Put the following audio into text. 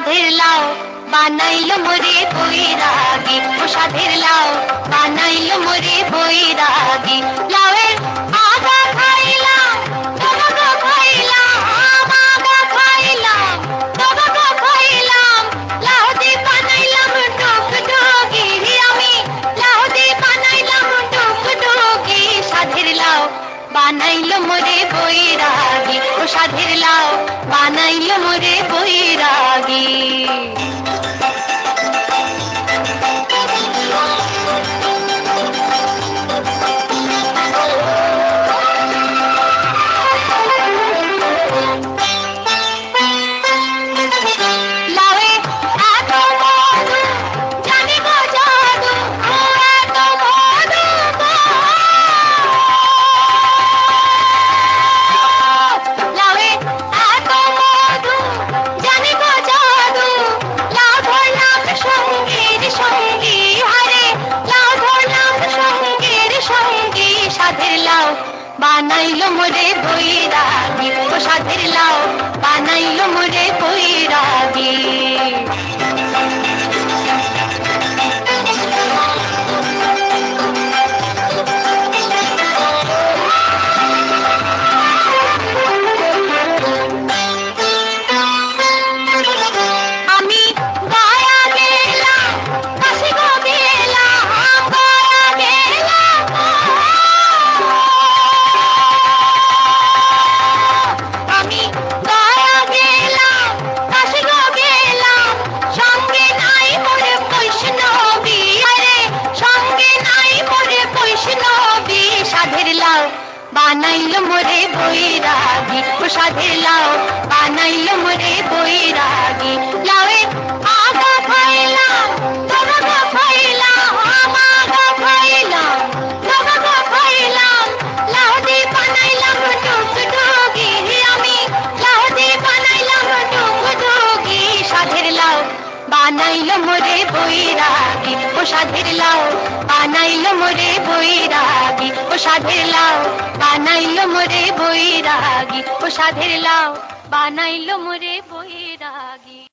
সাধের লাউ বানাইলো মোরে বৈরাগী, ও সাধের লাউ বানাইলো মোরে বৈরাগী। লাউয়ের আগা খাইলাম, ডগা খাইলাম, আগা খাইলাম, ডগা খাইলাম, লাউ দিয়ে বানাইলাম ডুগডুগি, আমি লাউ দিয়ে বানাইলাম ডুগডুগি। সাধের লাউ বানাইলো মোরে বৈরাগী, ও সাধের লাউ বানাইলো মোরে বৈরাগী। লাউয়ে এত মধু, জানি গো জাদু, ও এত মধু গো। লাউয়ে এত মধু, জানি গো জাদু, লাউ ধরলাম সঙ্গীর সঙ্গী, হারে লাউ ধরলাম সঙ্গীর সঙ্গী। সাধের লাউ বানাইলো মোরে বৈরাগী, ও সাধের লাউ বানাইলো মোরে বৈরাগী। আমি গয়া গেলাম, কাশী গো গেলাম, গয়া গেলাম গো। আমি গয়া গেলাম, কাশী গো গেলাম, সঙ্গে নাই মোর বৈষ্ণবী, আরে সঙ্গে নাই মোর বৈষ্ণবী। সাধের লাউ বানাইলো মোরে বৈরাগী, ও সাধের লাউ বানাইলো মোরে বৈরাগী। লাউয়ের আগা খাইলাম, ডগা খাইলাম, আগা খাইলাম, ডগা খাইলাম, লাউ দিয়ে বানাইলাম ডুগডুগি, আমি লাউ দিয়ে বানাইলাম ডুগডুগি। সাধের লাউ বানাইলো মোরে বৈরাগী, ও সাধের লাউ বানাইলো মোরে বৈরাগী, ও সাধের লাউ বানাইলো মোরে বৈরাগী, ও সাধের লাউ বানাইলো মোরে বৈরাগী।